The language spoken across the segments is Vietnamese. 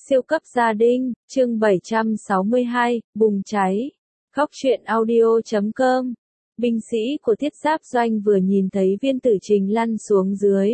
Siêu cấp gia đình, chương 762, bùng cháy. Góc truyện audio.com. Binh sĩ của thiết giáp doanh vừa nhìn thấy viên tử trình lăn xuống dưới.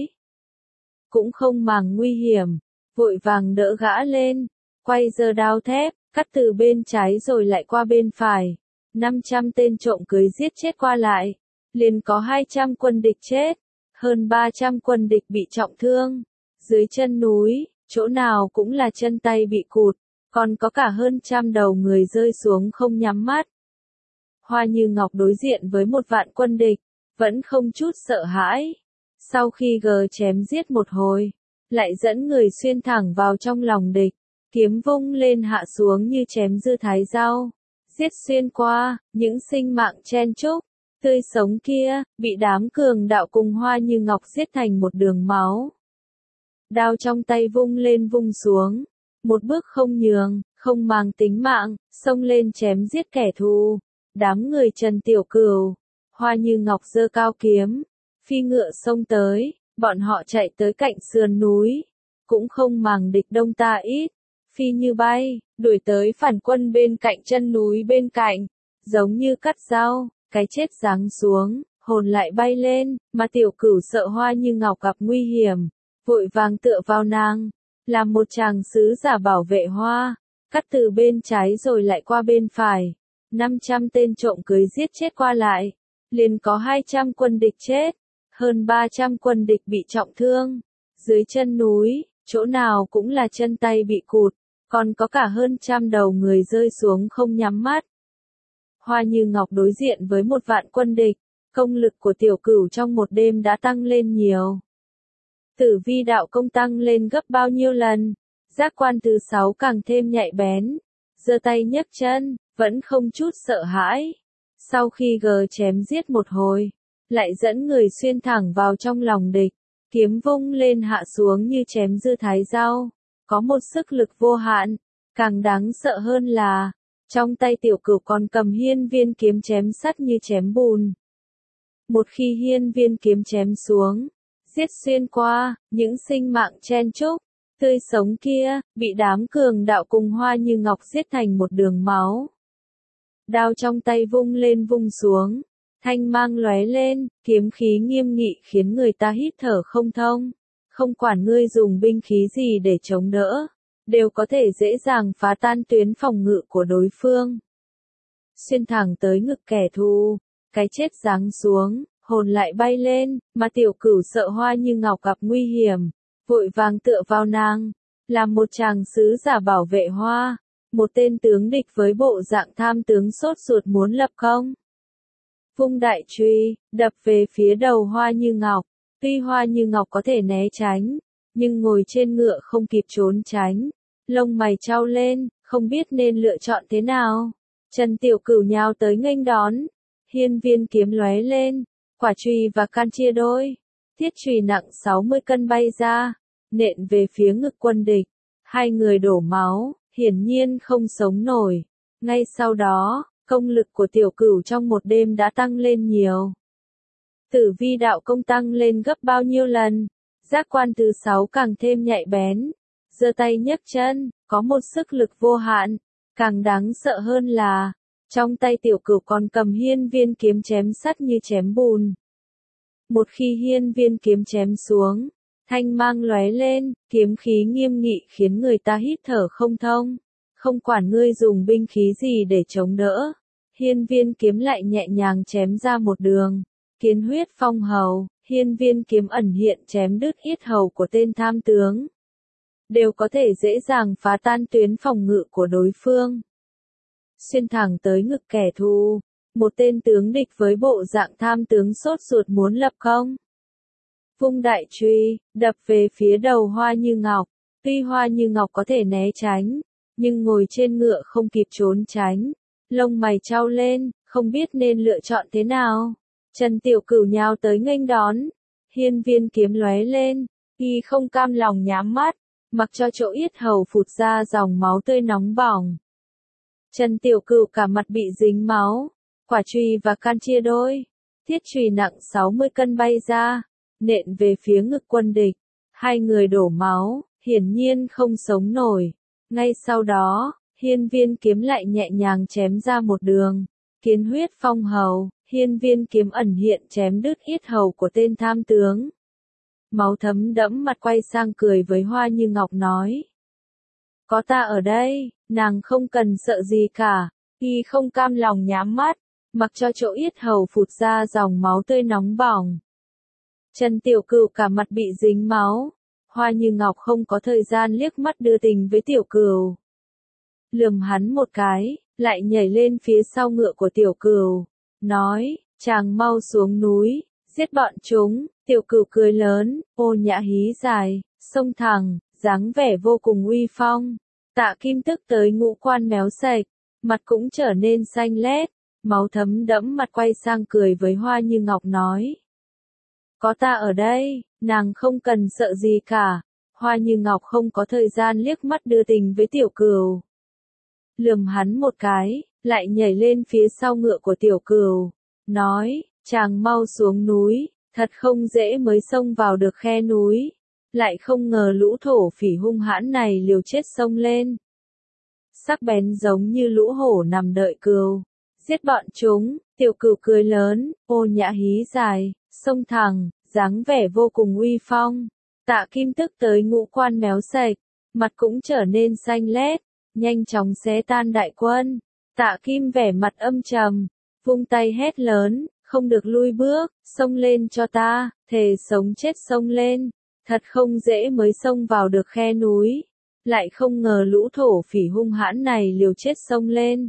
Cũng không màng nguy hiểm, vội vàng đỡ gã lên, quay giơ đao thép, cắt từ bên trái rồi lại qua bên phải. 500 tên trộm cưới giết chết qua lại. Liền có 200 quân địch chết, hơn 300 quân địch bị trọng thương. Dưới chân núi, chỗ nào cũng là chân tay bị cụt, còn có cả hơn 100 đầu người rơi xuống không nhắm mắt. Hoa Như Ngọc đối diện với 1 vạn quân địch, vẫn không chút sợ hãi. Sau khi chém giết một hồi, lại dẫn người xuyên thẳng vào trong lòng địch, kiếm vung lên hạ xuống như chém dưa thái rau, giết xuyên qua, những sinh mạng chen chúc, tươi sống kia, bị đám cường đạo cùng Hoa Như Ngọc giết thành một đường máu. Đao trong tay vung lên vung xuống, một bước không nhường, không màng tính mạng, xông lên chém giết kẻ thù. Đám người Trần Tiểu Cửu, Hoa Như Ngọc giơ cao kiếm, phi ngựa xông tới, bọn họ chạy tới cạnh sườn núi, cũng không màng địch đông ta ít, phi như bay, đuổi tới phản quân bên cạnh chân núi bên cạnh, giống như cắt dao, cái chết giáng xuống, hồn lại bay lên, mà Tiểu Cửu sợ Hoa Như Ngọc gặp nguy hiểm, vội vàng tựa vào nàng, làm một chàng sứ giả bảo vệ hoa, cắt từ bên trái rồi lại qua bên phải. 500 tên trộm cưới giết chết qua lại, liền có 200 quân địch chết, hơn 300 quân địch bị trọng thương. Dưới chân núi, chỗ nào cũng là chân tay bị cụt, còn có cả hơn 100 đầu người rơi xuống không nhắm mắt. Hoa Như Ngọc đối diện với 1 vạn quân địch, công lực của Tiểu Cửu trong một đêm đã tăng lên nhiều. Tử vi đạo công tăng lên gấp bao nhiêu lần, giác quan thứ 6 càng thêm nhạy bén, giơ tay nhấc chân, vẫn không chút sợ hãi. Sau khi chém giết một hồi, lại dẫn người xuyên thẳng vào trong lòng địch, kiếm vung lên hạ xuống như chém dưa thái rau, có một sức lực vô hạn. Càng đáng sợ hơn là, trong tay Tiểu Cửu còn cầm hiên viên kiếm chém sắt như chém bùn. Một khi hiên viên kiếm chém xuống, giết xuyên qua, những sinh mạng chen chúc, tươi sống kia, bị đám cường đạo cùng Hoa Như Ngọc giết thành một đường máu. Đao trong tay vung lên vung xuống, thanh mang lóe lên, kiếm khí nghiêm nghị khiến người ta hít thở không thông. Không quản ngươi dùng binh khí gì để chống đỡ, đều có thể dễ dàng phá tan tuyến phòng ngự của đối phương. Xuyên thẳng tới ngực kẻ thù, cái chết giáng xuống, hồn lại bay lên, mà Tiểu Cửu sợ Hoa Như Ngọc gặp nguy hiểm, vội vàng tựa vào nàng, làm một chàng sứ giả bảo vệ hoa. Một tên tướng địch với bộ dạng tham tướng sốt ruột muốn lập công. Vung đại truy, đập về phía đầu Hoa Như Ngọc. Tuy Hoa Như Ngọc có thể né tránh, nhưng ngồi trên ngựa không kịp trốn tránh. Lông mày chau lên, không biết nên lựa chọn thế nào. Trần Tiểu Cửu nhào tới nghênh đón. Hiên viên kiếm lóe lên, quả chùy và can chia đôi. Thiết chùy nặng 60 cân bay ra, nện về phía ngực quân địch. 2 người đổ máu, hiển nhiên không sống nổi. Ngay sau đó, công lực của Tiểu Cửu trong một đêm đã tăng lên nhiều. Tử vi đạo công tăng lên gấp bao nhiêu lần, giác quan thứ 6 càng thêm nhạy bén, giơ tay nhấc chân, có một sức lực vô hạn. Càng đáng sợ hơn là, trong tay Tiểu Cửu còn cầm hiên viên kiếm chém sắt như chém bùn. Một khi hiên viên kiếm chém xuống, thanh mang lóe lên, kiếm khí nghiêm nghị khiến người ta hít thở không thông. Không quản ngươi dùng binh khí gì để chống đỡ, hiên viên kiếm lại nhẹ nhàng chém ra một đường. Kiến huyết phong hầu, hiên viên kiếm ẩn hiện chém đứt yết hầu của tên tham tướng. Đều có thể dễ dàng phá tan tuyến phòng ngự của đối phương. Xuyên thẳng tới ngực kẻ thù, một tên tướng địch với bộ dạng tham tướng sốt ruột muốn lập công. Vung đại truy, đập về phía đầu Hoa Như Ngọc. Tuy Hoa Như Ngọc có thể né tránh, nhưng ngồi trên ngựa không kịp trốn tránh. Lông mày chau lên, không biết nên lựa chọn thế nào. Trần Tiểu Cửu nhào tới nghênh đón. Hiên viên kiếm lóe lên, y không cam lòng nhắm mắt, mặc cho chỗ yết hầu phụt ra dòng máu tươi nóng bỏng. Trần Tiểu Cửu cả mặt bị dính máu, quả chùy và can chia đôi. Thiết chùy nặng 60 cân bay ra, nện về phía ngực quân địch. 2 người đổ máu, hiển nhiên không sống nổi. Ngay sau đó, hiên viên kiếm lại nhẹ nhàng chém ra một đường. Kiến huyết phong hầu, hiên viên kiếm ẩn hiện chém đứt yết hầu của tên tham tướng. Máu thấm đẫm mặt quay sang cười với Hoa Như Ngọc nói. Có ta ở đây, nàng không cần sợ gì cả. Y không cam lòng nhắm mắt, mặc cho chỗ yết hầu phụt ra dòng máu tươi nóng bỏng. Trần Tiểu Cửu cả mặt bị dính máu. Hoa Như Ngọc không có thời gian liếc mắt đưa tình với Tiểu Cửu. Lườm hắn một cái, lại nhảy lên phía sau ngựa của Tiểu Cửu, nói, chàng mau xuống núi, giết bọn chúng. Tiểu Cửu cười lớn, ô nhã hí dài, sông thẳng, dáng vẻ vô cùng uy phong. Tạ Kim tức tới ngũ quan méo sạch, mặt cũng trở nên xanh lét, máu thấm đẫm mặt quay sang cười với Hoa Như Ngọc nói. Có ta ở đây, nàng không cần sợ gì cả. Hoa Như Ngọc không có thời gian liếc mắt đưa tình với Tiểu Cửu. Lườm hắn một cái, lại nhảy lên phía sau ngựa của Tiểu Cửu, nói, chàng mau xuống núi, thật không dễ mới xông vào được khe núi. Lại không ngờ lũ thổ phỉ hung hãn này liều chết xông lên. Sắc bén giống như lũ hổ nằm đợi cừu. Giết bọn chúng. Tiểu Cửu cười lớn, ô nhã hí dài, sông thẳng, dáng vẻ vô cùng uy phong. Tạ Kim tức tới ngũ quan méo sạch, mặt cũng trở nên xanh lét, nhanh chóng xé tan đại quân. Tạ Kim vẻ mặt âm trầm, vung tay hét lớn, không được lui bước, xông lên cho ta, thề sống chết xông lên. Thật không dễ mới xông vào được khe núi. Lại không ngờ lũ thổ phỉ hung hãn này liều chết xông lên.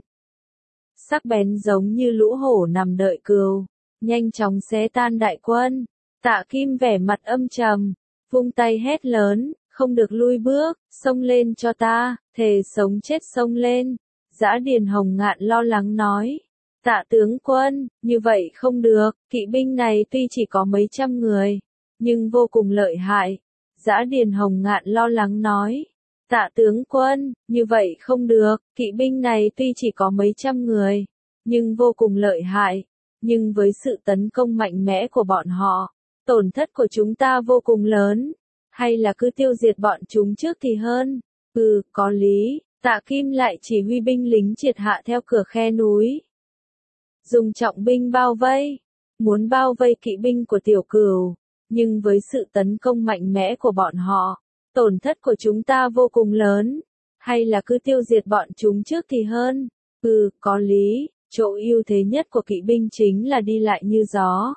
Sắc bén giống như lũ hổ nằm đợi cừu, nhanh chóng xé tan đại quân. Tạ Kim vẻ mặt âm trầm, vung tay hét lớn, không được lui bước, xông lên cho ta, thề sống chết xông lên. Dã Điền Hồng Ngạn lo lắng nói, Tạ tướng quân, như vậy không được, kỵ binh này tuy chỉ có mấy trăm người, nhưng vô cùng lợi hại. Dã Điền Hồng Ngạn lo lắng nói, Tạ tướng quân, như vậy không được, kỵ binh này tuy chỉ có mấy trăm người, nhưng vô cùng lợi hại. Nhưng với sự tấn công mạnh mẽ của bọn họ, tổn thất của chúng ta vô cùng lớn. Hay là cứ tiêu diệt bọn chúng trước thì hơn. Có lý. Tạ Kim lại chỉ huy binh lính triệt hạ theo cửa khe núi. Dùng trọng binh bao vây. Muốn bao vây kỵ binh của Tiểu Cửu. Nhưng với sự tấn công mạnh mẽ của bọn họ, tổn thất của chúng ta vô cùng lớn. Hay là cứ tiêu diệt bọn chúng trước thì hơn. Có lý. Chỗ ưu thế nhất của kỵ binh chính là đi lại như gió.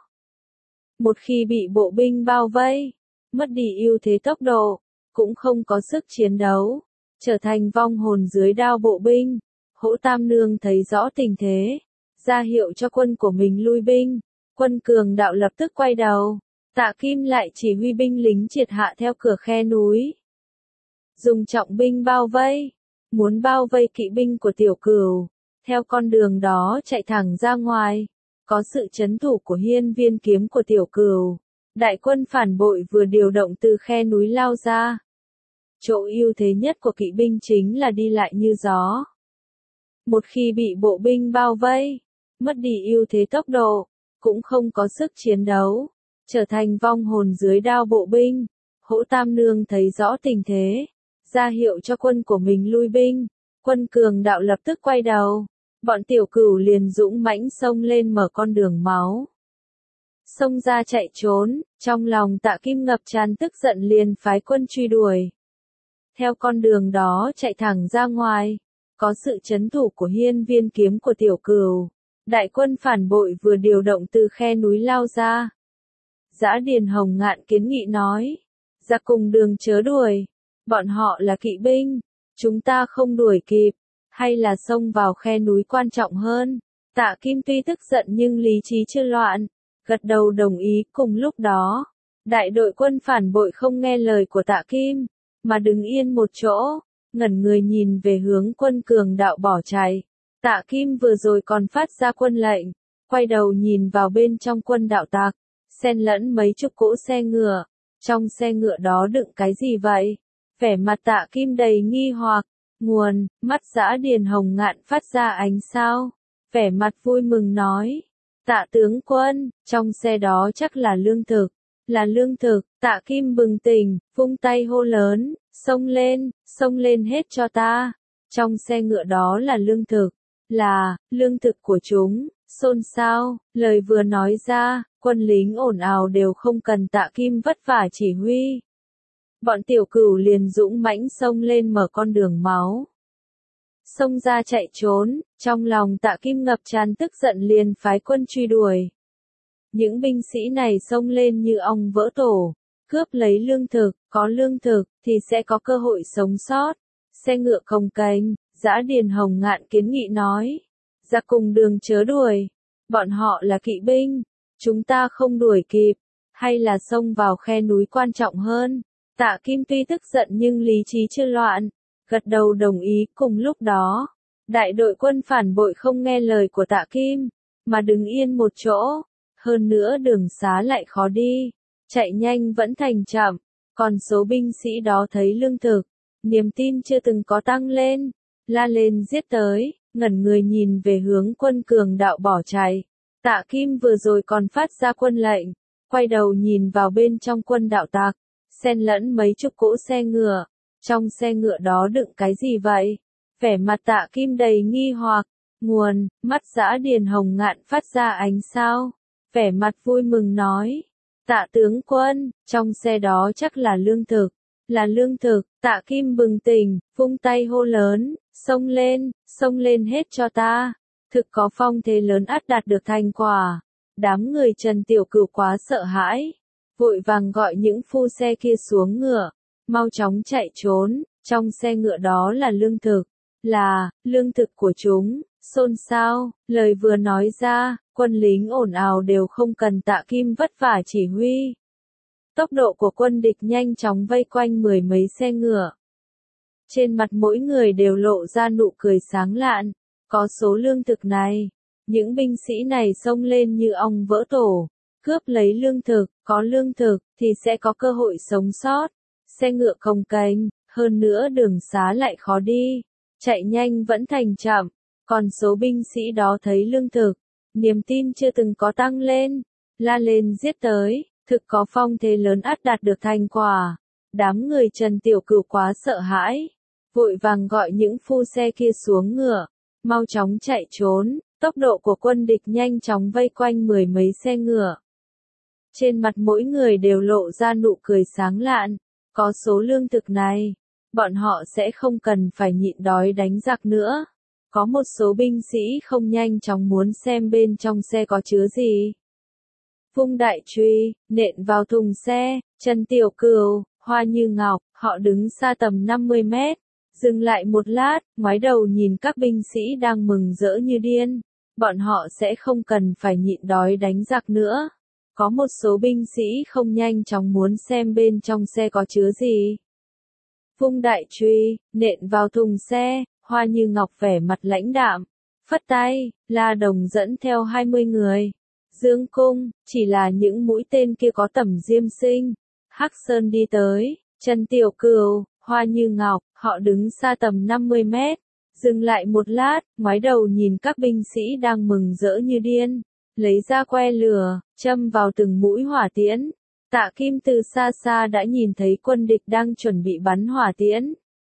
Một khi bị bộ binh bao vây, mất đi ưu thế tốc độ, cũng không có sức chiến đấu, trở thành vong hồn dưới đao bộ binh. Hỗ Tam Nương thấy rõ tình thế, ra hiệu cho quân của mình lui binh. Quân Cường Đạo lập tức quay đầu. Tạ Kim lại chỉ huy binh lính triệt hạ theo cửa khe núi. Dùng trọng binh bao vây, muốn bao vây kỵ binh của Tiểu Cửu. Theo con đường đó chạy thẳng ra ngoài, có sự trấn thủ của hiên viên kiếm của Tiểu Cửu. Đại quân phản bội vừa điều động từ khe núi lao ra. Chỗ ưu thế nhất của kỵ binh chính là đi lại như gió. Một khi bị bộ binh bao vây, mất đi ưu thế tốc độ, cũng không có sức chiến đấu, trở thành vong hồn dưới đao bộ binh. Hỗ Tam Nương thấy rõ tình thế, ra hiệu cho quân của mình lui binh. Quân Cường Đạo lập tức quay đầu. Bọn Tiểu Cửu liền dũng mãnh xông lên mở con đường máu. Xông ra chạy trốn, trong lòng Tạ Kim ngập tràn tức giận liền phái quân truy đuổi. Theo con đường đó chạy thẳng ra ngoài, có sự trấn thủ của hiên viên kiếm của Tiểu Cửu. Đại quân phản bội vừa điều động từ khe núi lao ra. Dã Điền Hồng Ngạn kiến nghị nói, ra cùng đường chớ đuổi, bọn họ là kỵ binh, chúng ta không đuổi kịp. Hay là xông vào khe núi quan trọng hơn. Tạ Kim tuy tức giận nhưng lý trí chưa loạn, gật đầu đồng ý. Cùng lúc đó, đại đội quân phản bội không nghe lời của Tạ Kim, mà đứng yên một chỗ, ngẩn người nhìn về hướng quân Cường Đạo bỏ chạy. Tạ Kim vừa rồi còn phát ra quân lệnh, quay đầu nhìn vào bên trong quân đạo tặc, xen lẫn mấy chục cỗ xe ngựa. Trong xe ngựa đó đựng cái gì vậy? Vẻ mặt Tạ Kim đầy nghi hoặc. Nguồn, mắt Dã Điền Hồng Ngạn phát ra ánh sao. Vẻ mặt vui mừng nói. Tạ tướng quân, trong xe đó chắc là lương thực. Là lương thực. Tạ Kim bừng tỉnh, vung tay hô lớn. xông lên hết cho ta. Trong xe ngựa đó là lương thực của chúng, xôn xao, lời vừa nói ra, quân lính ồn ào đều không cần Tạ Kim vất vả chỉ huy. Bọn tiểu cửu liền dũng mãnh xông lên mở con đường máu. Xông ra chạy trốn, trong lòng Tạ Kim ngập tràn tức giận liền phái quân truy đuổi. Những binh sĩ này xông lên như ong vỡ tổ, cướp lấy lương thực, có lương thực thì sẽ có cơ hội sống sót. Xe ngựa cồng kềnh, Dã Điền Hồng Ngạn kiến nghị nói, ra cùng đường chớ đuổi, bọn họ là kỵ binh, chúng ta không đuổi kịp, hay là xông vào khe núi quan trọng hơn. Tạ Kim tuy tức giận nhưng lý trí chưa loạn, gật đầu đồng ý. Cùng lúc đó, đại đội quân phản bội không nghe lời của Tạ Kim, mà đứng yên một chỗ, hơn nữa đường xá lại khó đi, chạy nhanh vẫn thành chậm, còn số binh sĩ đó thấy lương thực, niềm tin chưa từng có tăng lên, la lên giết tới, ngẩn người nhìn về hướng quân cường đạo bỏ chạy. Tạ Kim vừa rồi còn phát ra quân lệnh, quay đầu nhìn vào bên trong quân đạo tặc, xen lẫn mấy chục cỗ xe ngựa, trong xe ngựa đó đựng cái gì vậy? Vẻ mặt Tạ Kim đầy nghi hoặc, mắt Dã Điền Hồng Ngạn phát ra ánh sao, vẻ mặt vui mừng nói, Tạ tướng quân, trong xe đó chắc là lương thực, Tạ Kim bừng tỉnh, vung tay hô lớn, xông lên hết cho ta, thực có phong thế lớn ắt đạt được thành quả. Đám người Trần Tiểu Cửu quá sợ hãi, vội vàng gọi những phu xe kia xuống ngựa, mau chóng chạy trốn, trong xe ngựa đó là lương thực của chúng, xôn xao, lời vừa nói ra, quân lính ồn ào đều không cần Tạ Kim vất vả chỉ huy. Tốc độ của quân địch nhanh chóng vây quanh mười mấy xe ngựa. Trên mặt mỗi người đều lộ ra nụ cười sáng lạn, có số lương thực này, những binh sĩ này xông lên như ong vỡ tổ, cướp lấy lương thực, có lương thực thì sẽ có cơ hội sống sót. Xe ngựa cồng kềnh, hơn nữa đường xá lại khó đi, chạy nhanh vẫn thành chậm, còn số binh sĩ đó thấy lương thực, niềm tin chưa từng có tăng lên, la lên giết tới, thực có phong thế lớn ắt đạt được thành quả. Đám người Trần Tiểu Cửu quá sợ hãi, vội vàng gọi những phu xe kia xuống ngựa, mau chóng chạy trốn, tốc độ của quân địch nhanh chóng vây quanh mười mấy xe ngựa. Trên mặt mỗi người đều lộ ra nụ cười sáng lạn, có số lương thực này, bọn họ sẽ không cần phải nhịn đói đánh giặc nữa. Có một số binh sĩ không nhanh chóng muốn xem bên trong xe có chứa gì. Vung đại chùy, nện vào thùng xe, Trần Tiểu Cửu, Hoa Như Ngọc, họ đứng xa tầm 50 mét, dừng lại một lát, ngoái đầu nhìn các binh sĩ đang mừng rỡ như điên, bọn họ sẽ không cần phải nhịn đói đánh giặc nữa. Có một số binh sĩ không nhanh chóng muốn xem bên trong xe có chứa gì. Vung đại chùy, nện vào thùng xe, Hoa Như Ngọc vẻ mặt lãnh đạm, phất tay, La Đồng dẫn theo 20 người. Dương cung, chỉ là những mũi tên kia có tẩm diêm sinh. Hắc Sơn đi tới, Trần Tiểu Cửu, Hoa Như Ngọc, họ đứng xa tầm 50 mét, dừng lại một lát, ngoái đầu nhìn các binh sĩ đang mừng rỡ như điên, lấy ra que lửa, châm vào từng mũi hỏa tiễn. Tạ Kim từ xa xa đã nhìn thấy quân địch đang chuẩn bị bắn hỏa tiễn.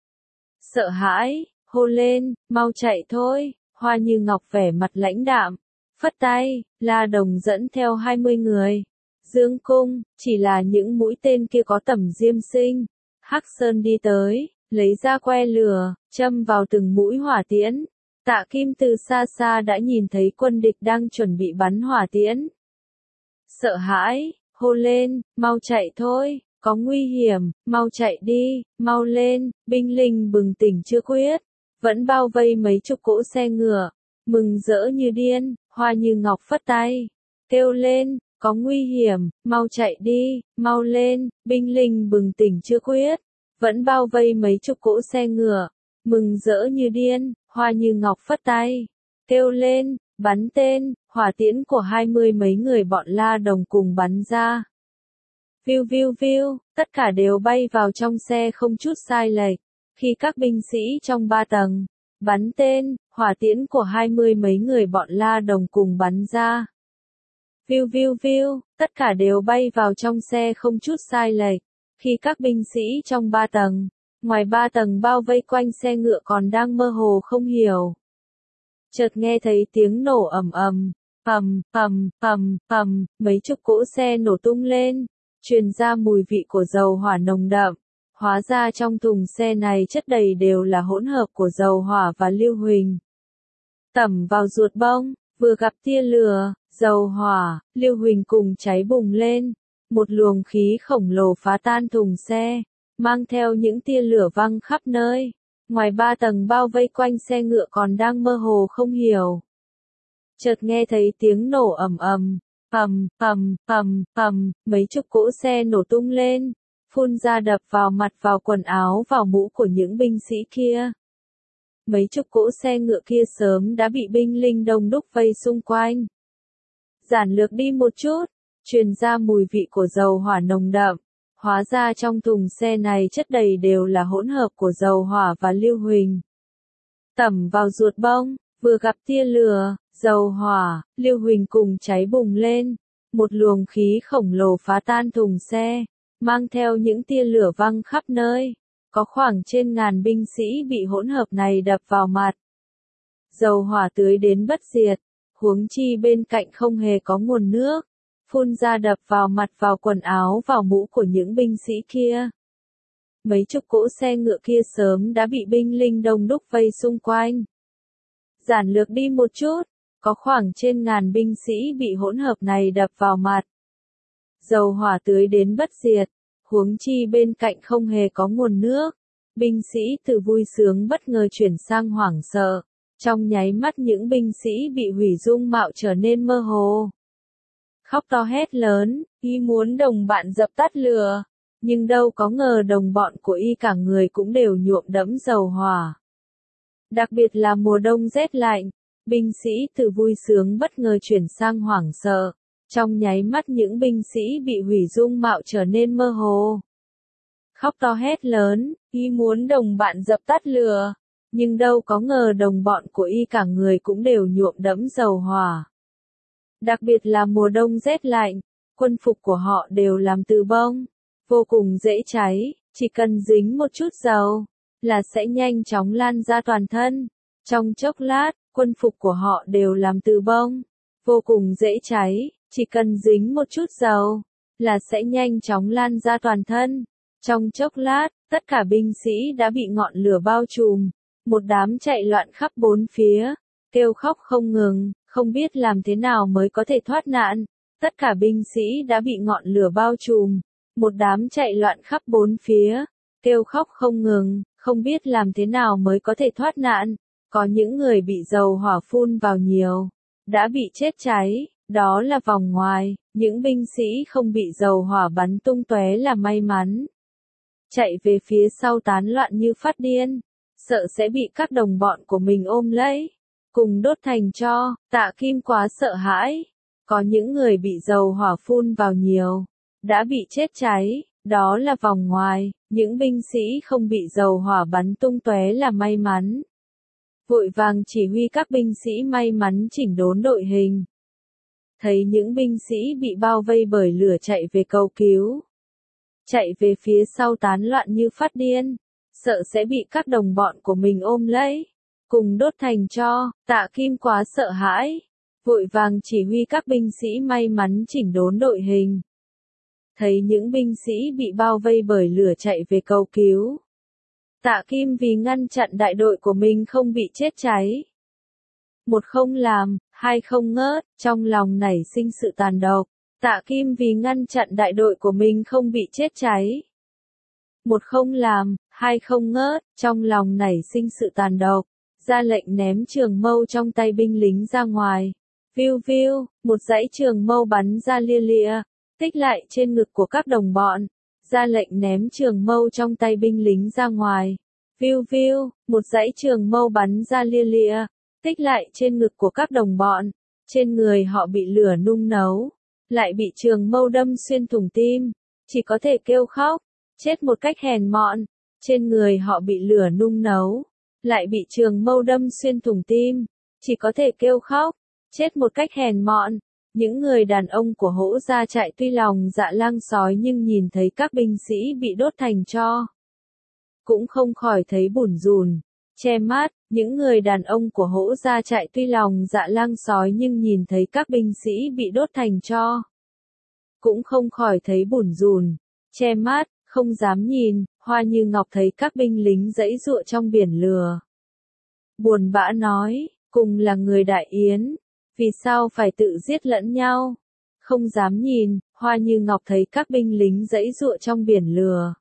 Sợ hãi, hô lên, mau chạy thôi, Hoa Như Ngọc vẻ mặt lãnh đạm, phất tay, La Đồng dẫn theo 20 người. Dương cung, chỉ là những mũi tên kia có tẩm diêm sinh. Hắc Sơn đi tới, lấy ra que lửa, châm vào từng mũi hỏa tiễn. Tạ Kim từ xa xa đã nhìn thấy quân địch đang chuẩn bị bắn hỏa tiễn. Sợ hãi, hô lên, mau chạy thôi, có nguy hiểm, mau chạy đi, mau lên, binh lính bừng tỉnh chưa quyết, vẫn bao vây mấy chục cỗ xe ngựa, mừng rỡ như điên. Hoa Như Ngọc phất tay, kêu lên, có nguy hiểm, mau chạy đi, mau lên, binh lính bừng tỉnh chưa quyết, vẫn bao vây mấy chục cỗ xe ngựa, mừng rỡ như điên. Hoa Như Ngọc phất tay, kêu lên, bắn tên, hỏa tiễn của 20 mấy người bọn La Đồng cùng bắn ra. Viu viu viu, tất cả đều bay vào trong xe không chút sai lệch. Khi các binh sĩ trong 3 tầng bắn tên, hỏa tiễn của 20 mấy người bọn La Đồng cùng bắn ra. Viu viu viu, tất cả đều bay vào trong xe không chút sai lệch. Khi các binh sĩ trong 3 tầng Ngoài 3 tầng bao vây quanh xe ngựa còn đang mơ hồ không hiểu. Chợt nghe thấy tiếng nổ ầm ầm, mấy chục cỗ xe nổ tung lên, truyền ra mùi vị của dầu hỏa nồng đậm. Hóa ra trong thùng xe này chất đầy đều là hỗn hợp của dầu hỏa và lưu huỳnh. Tẩm vào ruột bông, vừa gặp tia lửa, dầu hỏa, lưu huỳnh cùng cháy bùng lên. Một luồng khí khổng lồ phá tan thùng xe, mang theo những tia lửa văng khắp nơi. Ngoài 3 tầng bao vây quanh xe ngựa còn đang mơ hồ không hiểu. Chợt nghe thấy tiếng nổ ầm ầm, mấy chục cỗ xe nổ tung lên, phun ra đập vào mặt vào quần áo vào mũ của những binh sĩ kia. Mấy chục cỗ xe ngựa kia sớm đã bị binh lính đông đúc vây xung quanh. Giản lược đi một chút, truyền ra mùi vị của dầu hỏa nồng đậm. Hóa ra trong thùng xe này chất đầy đều là hỗn hợp của dầu hỏa và lưu huỳnh. Tẩm vào ruột bông, vừa gặp tia lửa, dầu hỏa, lưu huỳnh cùng cháy bùng lên. Một luồng khí khổng lồ phá tan thùng xe, mang theo những tia lửa văng khắp nơi. Có khoảng trên ngàn binh sĩ bị hỗn hợp này đập vào mặt. Dầu hỏa tưới đến bất diệt, huống chi bên cạnh không hề có nguồn nước. Phun ra đập vào mặt vào quần áo vào mũ của những binh sĩ kia. Mấy chục cỗ xe ngựa kia sớm đã bị binh lính đông đúc vây xung quanh. Giản lược đi một chút, có khoảng trên ngàn binh sĩ bị hỗn hợp này đập vào mặt. Dầu hỏa tưới đến bất diệt, huống chi bên cạnh không hề có nguồn nước. Binh sĩ từ vui sướng bất ngờ chuyển sang hoảng sợ. Trong nháy mắt những binh sĩ bị hủy dung mạo trở nên mơ hồ. Khóc to hét lớn, y muốn đồng bạn dập tắt lửa, nhưng đâu có ngờ đồng bọn của y cả người cũng đều nhuộm đẫm dầu hỏa. Đặc biệt là mùa đông rét lạnh, binh sĩ từ vui sướng bất ngờ chuyển sang hoảng sợ, trong nháy mắt những binh sĩ bị hủy dung mạo trở nên mơ hồ. Khóc to hét lớn, y muốn đồng bạn dập tắt lửa, nhưng đâu có ngờ đồng bọn của y cả người cũng đều nhuộm đẫm dầu hỏa. Đặc biệt là mùa đông rét lạnh, quân phục của họ đều làm từ bông, vô cùng dễ cháy, chỉ cần dính một chút dầu, là sẽ nhanh chóng lan ra toàn thân. Trong chốc lát, quân phục của họ đều làm từ bông, vô cùng dễ cháy, chỉ cần dính một chút dầu, là sẽ nhanh chóng lan ra toàn thân. Trong chốc lát, tất cả binh sĩ đã bị ngọn lửa bao trùm, một đám chạy loạn khắp bốn phía, kêu khóc không ngừng. Không biết làm thế nào mới có thể thoát nạn. Tất cả binh sĩ đã bị ngọn lửa bao trùm. Một đám chạy loạn khắp bốn phía. Kêu khóc không ngừng. Không biết làm thế nào mới có thể thoát nạn. Có những người bị dầu hỏa phun vào nhiều. Đã bị chết cháy. Đó là vòng ngoài. Những binh sĩ không bị dầu hỏa bắn tung tóe là may mắn. Chạy về phía sau tán loạn như phát điên. Sợ sẽ bị các đồng bọn của mình ôm lấy. Cùng đốt thành tro, Tạ Kim quá sợ hãi. Có những người bị dầu hỏa phun vào nhiều, đã bị chết cháy, đó là vòng ngoài, những binh sĩ không bị dầu hỏa bắn tung tóe là may mắn. Vội vàng chỉ huy các binh sĩ may mắn chỉnh đốn đội hình. Thấy những binh sĩ bị bao vây bởi lửa chạy về cầu cứu. Chạy về phía sau tán loạn như phát điên, sợ sẽ bị các đồng bọn của mình ôm lấy. Cùng đốt thành tro, Tạ Kim quá sợ hãi, vội vàng chỉ huy các binh sĩ may mắn chỉnh đốn đội hình. Thấy những binh sĩ bị bao vây bởi lửa chạy về cầu cứu. Tạ Kim vì ngăn chặn đại đội của mình không bị chết cháy. Một không làm, hai không ngớt, trong lòng nảy sinh sự tàn độc. Tạ Kim vì ngăn chặn đại đội của mình không bị chết cháy. Một không làm, hai không ngớt, trong lòng nảy sinh sự tàn độc. Ra lệnh ném trường mâu trong tay binh lính ra ngoài. Viu viu, một dãy trường mâu bắn ra lia lịa, tích lại trên ngực của các đồng bọn. Ra lệnh ném trường mâu trong tay binh lính ra ngoài. Viu viu, một dãy trường mâu bắn ra lia lịa, tích lại trên ngực của các đồng bọn. Trên người họ bị lửa nung nấu, lại bị trường mâu đâm xuyên thủng tim, chỉ có thể kêu khóc, chết một cách hèn mọn. Trên người họ bị lửa nung nấu, lại bị trường mâu đâm xuyên thủng tim, chỉ có thể kêu khóc, chết một cách hèn mọn. Những người đàn ông của Hỗ gia trại tuy lòng dạ lang sói nhưng nhìn thấy các binh sĩ bị đốt thành tro, cũng không khỏi thấy bủn rủn, che mắt. Những người đàn ông của Hỗ gia trại tuy lòng dạ lang sói nhưng nhìn thấy các binh sĩ bị đốt thành tro, cũng không khỏi thấy bủn rủn, che mắt, không dám nhìn. Hoa Như Ngọc thấy các binh lính giãy giụa trong biển lửa, buồn bã nói, cùng là người Đại Yến, vì sao phải tự giết lẫn nhau? Không dám nhìn. Hoa Như Ngọc thấy các binh lính giãy giụa trong biển lửa,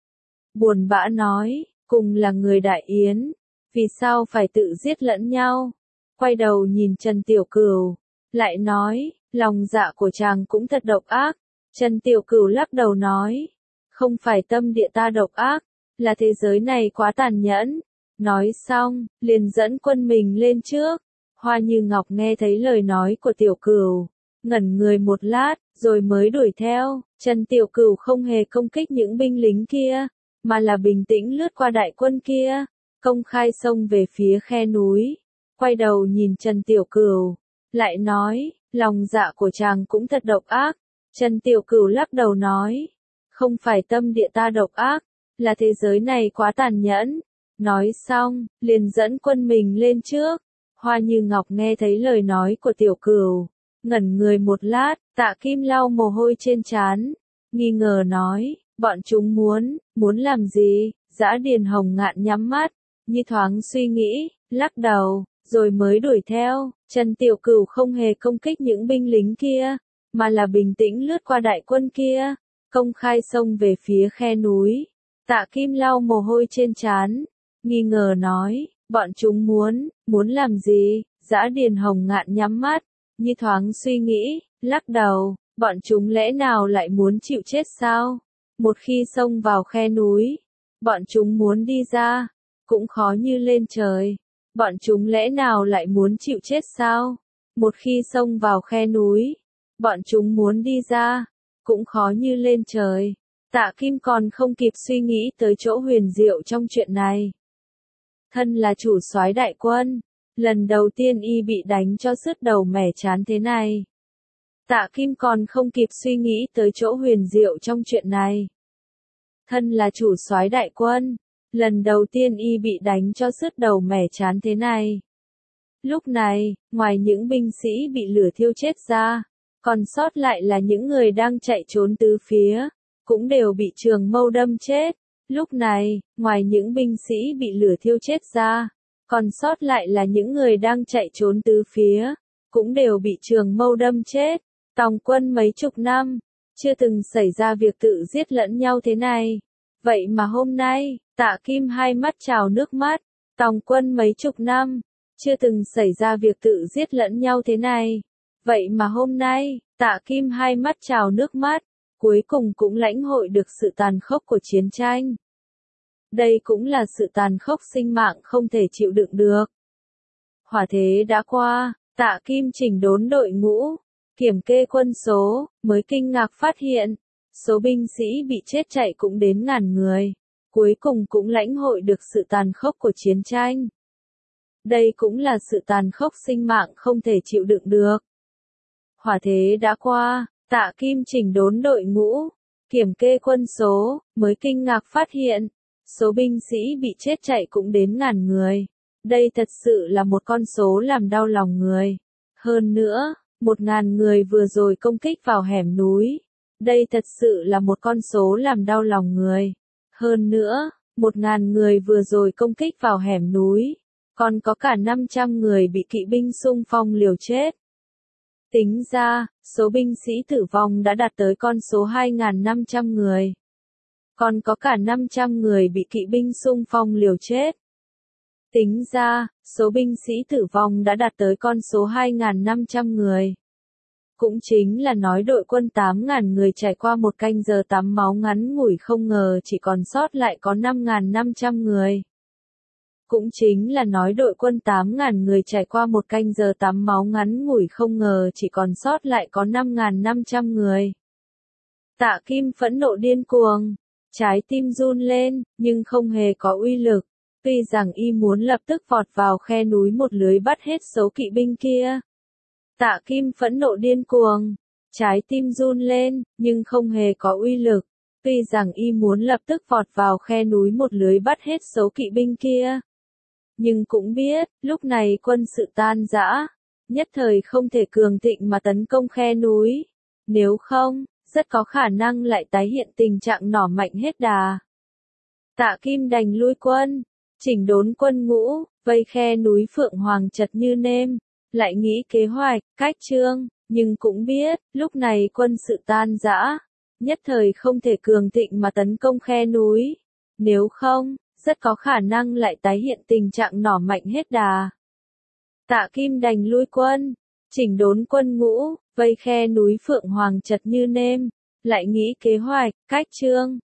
buồn bã nói, cùng là người Đại Yến, vì sao phải tự giết lẫn nhau? Quay đầu nhìn Trần Tiểu Cửu, lại nói, lòng dạ của chàng cũng thật độc ác. Trần Tiểu Cửu lắc đầu nói, không phải tâm địa ta độc ác, là thế giới này quá tàn nhẫn. Nói xong, liền dẫn quân mình lên trước. Hoa Như Ngọc nghe thấy lời nói của Tiểu Cửu, ngẩn người một lát, rồi mới đuổi theo. Trần Tiểu Cửu không hề công kích những binh lính kia, mà là bình tĩnh lướt qua đại quân kia, công khai xông về phía khe núi. Quay đầu nhìn Trần Tiểu Cửu, lại nói, lòng dạ của chàng cũng thật độc ác. Trần Tiểu Cửu lắc đầu nói, không phải tâm địa ta độc ác, là thế giới này quá tàn nhẫn. Nói xong, liền dẫn quân mình lên trước. Hoa Như Ngọc nghe thấy lời nói của Tiểu Cửu, ngẩn người một lát. Tạ Kim lau mồ hôi trên trán, nghi ngờ nói, bọn chúng muốn làm gì? Dã Điền Hồng Ngạn nhắm mắt, như thoáng suy nghĩ, lắc đầu, rồi mới đuổi theo. Trần Tiểu Cửu không hề công kích những binh lính kia, mà là bình tĩnh lướt qua đại quân kia, công khai xông về phía khe núi. Tạ Kim lau mồ hôi trên trán, nghi ngờ nói, bọn chúng muốn làm gì? Dã Điền Hồng Ngạn nhắm mắt, như thoáng suy nghĩ, lắc đầu, bọn chúng lẽ nào lại muốn chịu chết sao? Một khi xông vào khe núi, bọn chúng muốn đi ra, cũng khó như lên trời. Bọn chúng lẽ nào lại muốn chịu chết sao? Một khi xông vào khe núi, bọn chúng muốn đi ra, cũng khó như lên trời. Tạ Kim còn không kịp suy nghĩ tới chỗ huyền diệu trong chuyện này. Thân là chủ soái đại quân, lần đầu tiên y bị đánh cho sứt đầu mẻ trán thế này. Tạ Kim còn không kịp suy nghĩ tới chỗ huyền diệu trong chuyện này. Thân là chủ soái đại quân, lần đầu tiên y bị đánh cho sứt đầu mẻ trán thế này. Lúc này, ngoài những binh sĩ bị lửa thiêu chết ra, còn sót lại là những người đang chạy trốn tứ phía, cũng đều bị trường mâu đâm chết. Lúc này, ngoài những binh sĩ bị lửa thiêu chết ra, còn sót lại là những người đang chạy trốn tứ phía, cũng đều bị trường mâu đâm chết. Tòng quân mấy chục năm, chưa từng xảy ra việc tự giết lẫn nhau thế này. Vậy mà hôm nay, Tạ Kim hai mắt trào nước mắt. Tòng quân mấy chục năm, chưa từng xảy ra việc tự giết lẫn nhau thế này. Vậy mà hôm nay, Tạ Kim hai mắt trào nước mắt, cuối cùng cũng lãnh hội được sự tàn khốc của chiến tranh. Đây cũng là sự tàn khốc sinh mạng không thể chịu đựng được. Hỏa thế đã qua, Tạ Kim chỉnh đốn đội ngũ, kiểm kê quân số, mới kinh ngạc phát hiện, số binh sĩ bị chết chạy cũng đến ngàn người, cuối cùng cũng lãnh hội được sự tàn khốc của chiến tranh. Đây cũng là sự tàn khốc sinh mạng không thể chịu đựng được. Hỏa thế đã qua, Tạ Kim chỉnh đốn đội ngũ, kiểm kê quân số, mới kinh ngạc phát hiện, số binh sĩ bị chết chạy cũng đến ngàn người. Đây thật sự là một con số làm đau lòng người. Hơn nữa, 1000 người vừa rồi công kích vào hẻm núi. Đây thật sự là một con số làm đau lòng người. Hơn nữa, 1000 người vừa rồi công kích vào hẻm núi. Còn có cả 500 người bị kỵ binh xung phong liều chết. Tính ra, số binh sĩ tử vong đã đạt tới con số 2500 người. Còn có cả 500 người bị kỵ binh xung phong liều chết. Tính ra, số binh sĩ tử vong đã đạt tới con số 2500 người. Cũng chính là nói đội quân 8000 người trải qua một canh giờ tắm máu ngắn ngủi không ngờ chỉ còn sót lại có 5500 người. Cũng chính là nói đội quân 8000 người trải qua một canh giờ tắm máu ngắn ngủi không ngờ chỉ còn sót lại có 5500 người. Tạ Kim phẫn nộ điên cuồng, trái tim run lên, nhưng không hề có uy lực. Tuy rằng y muốn lập tức vọt vào khe núi một lưới bắt hết số kỵ binh kia. Tạ Kim phẫn nộ điên cuồng, trái tim run lên, nhưng không hề có uy lực. Tuy rằng y muốn lập tức vọt vào khe núi một lưới bắt hết số kỵ binh kia, nhưng cũng biết, lúc này quân sự tan rã, nhất thời không thể cường thịnh mà tấn công khe núi. Nếu không, rất có khả năng lại tái hiện tình trạng nỏ mạnh hết đà. Tạ Kim đành lui quân, chỉnh đốn quân ngũ, vây khe núi Phượng Hoàng chật như nêm, lại nghĩ kế hoạch, cách trương, nhưng cũng biết, lúc này quân sự tan rã, nhất thời không thể cường thịnh mà tấn công khe núi. Nếu không, rất có khả năng lại tái hiện tình trạng nỏ mạnh hết đà. Tạ Kim đành lui quân, chỉnh đốn quân ngũ, vây khe núi Phượng Hoàng chật như nêm, lại nghĩ kế hoạch, cách trương,